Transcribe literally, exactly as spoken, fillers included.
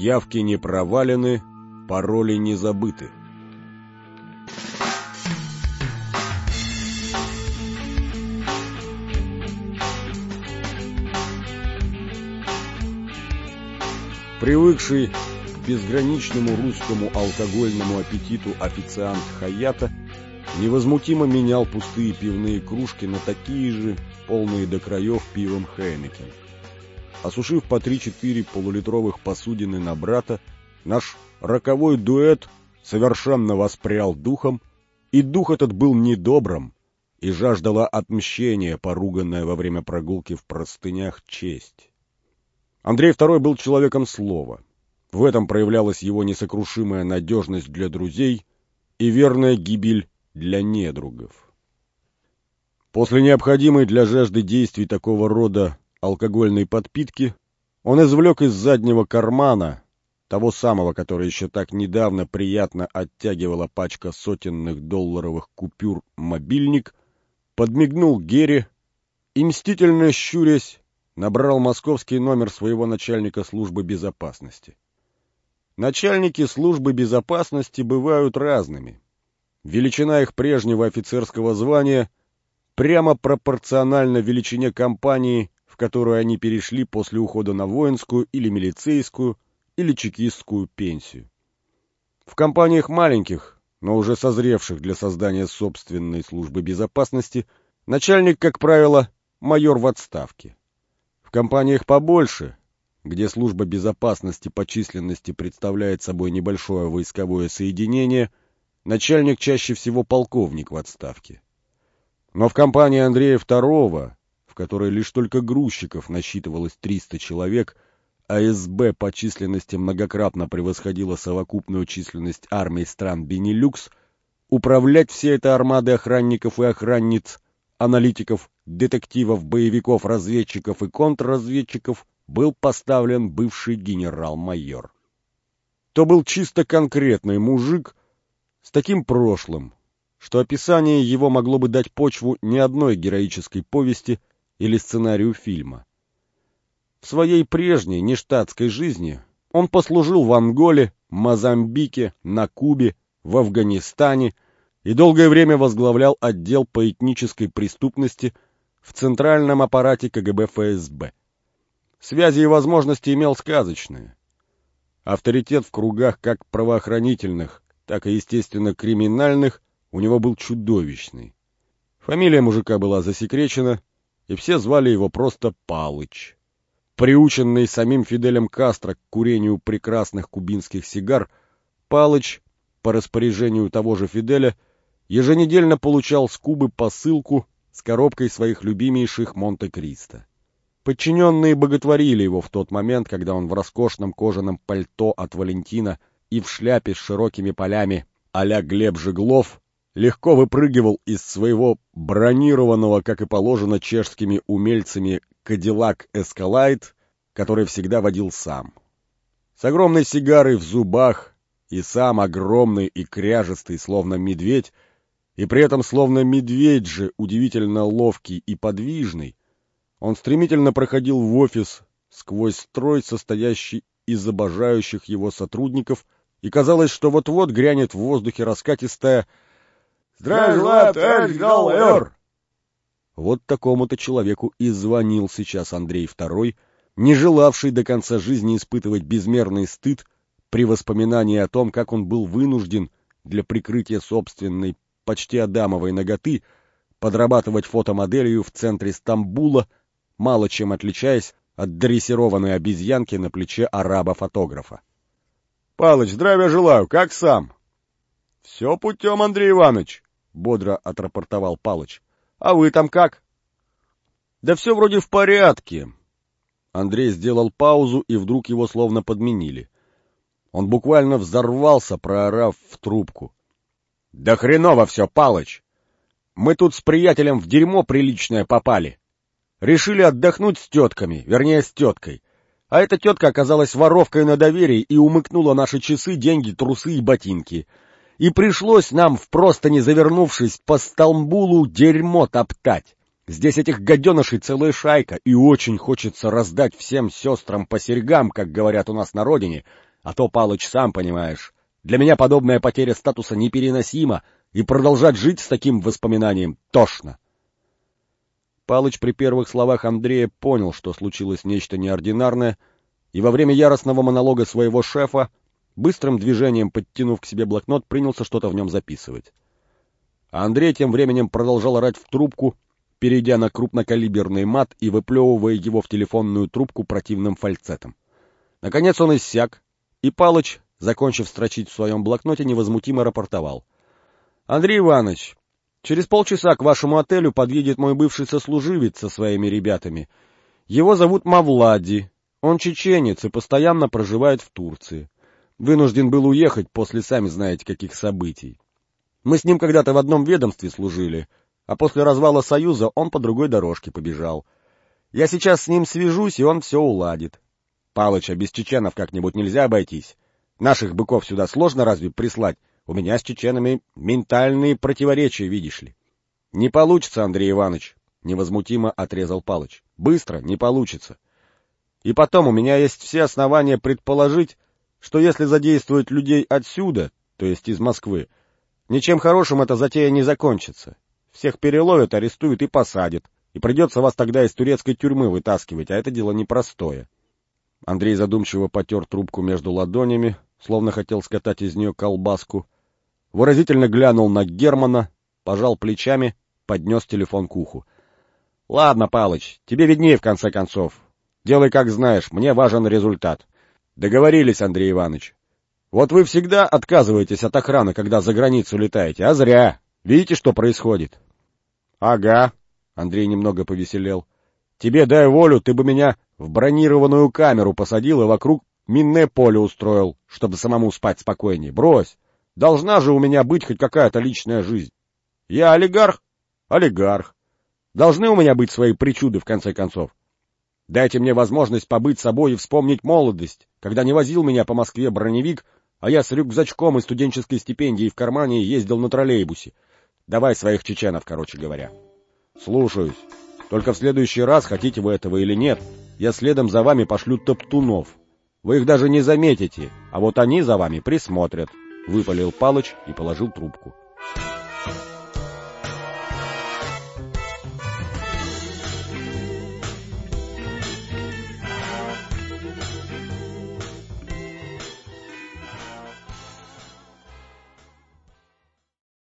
Явки не провалены, пароли не забыты. Привыкший к безграничному русскому алкогольному аппетиту официант Хаята невозмутимо менял пустые пивные кружки на такие же, полные до краев пивом Хайнекен. Осушив по три-четыре полулитровых посудины на брата, наш роковой дуэт совершенно воспрял духом, и дух этот был недобрым, и жаждала отмщения, поруганная во время прогулки в простынях честь. Андрей Второй был человеком слова. В этом проявлялась его несокрушимая надежность для друзей и верная гибель для недругов. После необходимой для жажды действий такого рода алкогольной подпитки он извлек из заднего кармана, того самого, который еще так недавно приятно оттягивала пачка сотенных долларовых купюр, мобильник, подмигнул Гере и, мстительно щурясь, набрал московский номер своего начальника службы безопасности. Начальники службы безопасности бывают разными. Величина их прежнего офицерского звания прямо пропорциональна величине компании, в которую они перешли после ухода на воинскую или милицейскую или чекистскую пенсию. В компаниях маленьких, но уже созревших для создания собственной службы безопасности, начальник, как правило, майор в отставке. В компаниях побольше, где служба безопасности по численности представляет собой небольшое войсковое соединение, начальник чаще всего полковник в отставке. Но в компании Андрея Второго, в которой лишь только грузчиков насчитывалось триста человек, а СБ по численности многократно превосходила совокупную численность армий стран Бенилюкс, управлять всей этой армадой охранников и охранниц, аналитиков, детективов, боевиков, разведчиков и контрразведчиков был поставлен бывший генерал-майор. То был чисто конкретный мужик с таким прошлым, что описание его могло бы дать почву не одной героической повести или сценарию фильма. В своей прежней нештатской жизни он послужил в Анголе, Мозамбике, на Кубе, в Афганистане и долгое время возглавлял отдел по этнической преступности в центральном аппарате КГБ ФСБ. Связи и возможности имел сказочные. Авторитет в кругах как правоохранительных, так и, естественно, криминальных у него был чудовищный. Фамилия мужика была засекречена, и все звали его просто Палыч. Приученный самим Фиделем Кастро к курению прекрасных кубинских сигар, Палыч, по распоряжению того же Фиделя, еженедельно получал с Кубы посылку с коробкой своих любимейших Монте-Кристо. Подчиненные боготворили его в тот момент, когда он в роскошном кожаном пальто от Валентина и в шляпе с широкими полями а-ля Глеб Жеглов легко выпрыгивал из своего бронированного, как и положено чешскими умельцами, Кадиллак Эскалайд, который всегда водил сам. С огромной сигарой в зубах, и сам огромный и кряжестый, словно медведь, и при этом словно медведь же удивительно ловкий и подвижный, он стремительно проходил в офис сквозь строй, состоящий из обожающих его сотрудников, и казалось, что вот-вот грянет в воздухе раскатистая «Здравия желаю, товарищ генерал-майор!». Вот такому-то человеку и звонил сейчас Андрей Второй, не желавший до конца жизни испытывать безмерный стыд при воспоминании о том, как он был вынужден для прикрытия собственной почти адамовой наготы подрабатывать фотомоделью в центре Стамбула, мало чем отличаясь от дрессированной обезьянки на плече араба-фотографа. — Палыч, здравия желаю, как сам? — Все путем, Андрей Иванович, — бодро отрапортовал Палыч. — А вы там как? — Да все вроде в порядке. Андрей сделал паузу, и вдруг его словно подменили. Он буквально взорвался, проорав в трубку. — Да хреново все, Палыч! Мы тут с приятелем в дерьмо приличное попали. Решили отдохнуть с тетками, вернее, с теткой. А эта тетка оказалась воровкой на доверии и умыкнула наши часы, деньги, трусы и ботинки. И пришлось нам, в простыни завернувшись, по Стамбулу дерьмо топтать. Здесь этих гаденышей целая шайка, и очень хочется раздать всем сестрам по серьгам, как говорят у нас на родине, А то, Палыч, сам понимаешь, для меня подобная потеря статуса непереносима, и продолжать жить с таким воспоминанием тошно. Палыч при первых словах Андрея понял, что случилось нечто неординарное, и во время яростного монолога своего шефа, быстрым движением подтянув к себе блокнот, принялся что-то в нем записывать. А Андрей тем временем продолжал орать в трубку, перейдя на крупнокалиберный мат и выплевывая его в телефонную трубку противным фальцетом. Наконец он иссяк, и Палыч, закончив строчить в своем блокноте, невозмутимо рапортовал. — Андрей Иванович, через полчаса к вашему отелю подъедет мой бывший сослуживец со своими ребятами. Его зовут Мавлади, он чеченец и постоянно проживает в Турции. Вынужден был уехать после сами знаете каких событий. Мы с ним когда-то в одном ведомстве служили, а после развала Союза он по другой дорожке побежал. Я сейчас с ним свяжусь, и он все уладит. Палыча, без чеченов как-нибудь нельзя обойтись. Наших быков сюда сложно разве прислать? У меня с чеченами ментальные противоречия, видишь ли. — Не получится, Андрей Иванович, — невозмутимо отрезал Палыч. — Быстро не получится. И потом у меня есть все основания предположить, что если задействовать людей отсюда, то есть из Москвы, ничем хорошим эта затея не закончится. Всех переловят, арестуют и посадят, и придется вас тогда из турецкой тюрьмы вытаскивать, а это дело непростое. Андрей задумчиво потер трубку между ладонями, словно хотел скатать из нее колбаску, выразительно глянул на Германа, пожал плечами, поднес телефон к уху. — Ладно, Палыч, тебе виднее в конце концов. Делай как знаешь, мне важен результат. Договорились, Андрей Иванович. Вот вы всегда отказываетесь от охраны, когда за границу летаете, а зря. Видите, что происходит? — Ага, — Андрей немного повеселел. — Тебе, дай волю, ты бы меня в бронированную камеру посадил и вокруг минное поле устроил, чтобы самому спать спокойнее. Брось, должна же у меня быть хоть какая-то личная жизнь. Я олигарх? Олигарх. Должны у меня быть свои причуды, в конце концов. Дайте мне возможность побыть собой и вспомнить молодость, когда не возил меня по Москве броневик, а я с рюкзачком и студенческой стипендией в кармане ездил на троллейбусе. Давай своих чеченов, короче говоря. Слушаюсь. Только в следующий раз, хотите вы этого или нет, я следом за вами пошлю топтунов. Вы их даже не заметите, а вот они за вами присмотрят, — выпалил Палыч и положил трубку.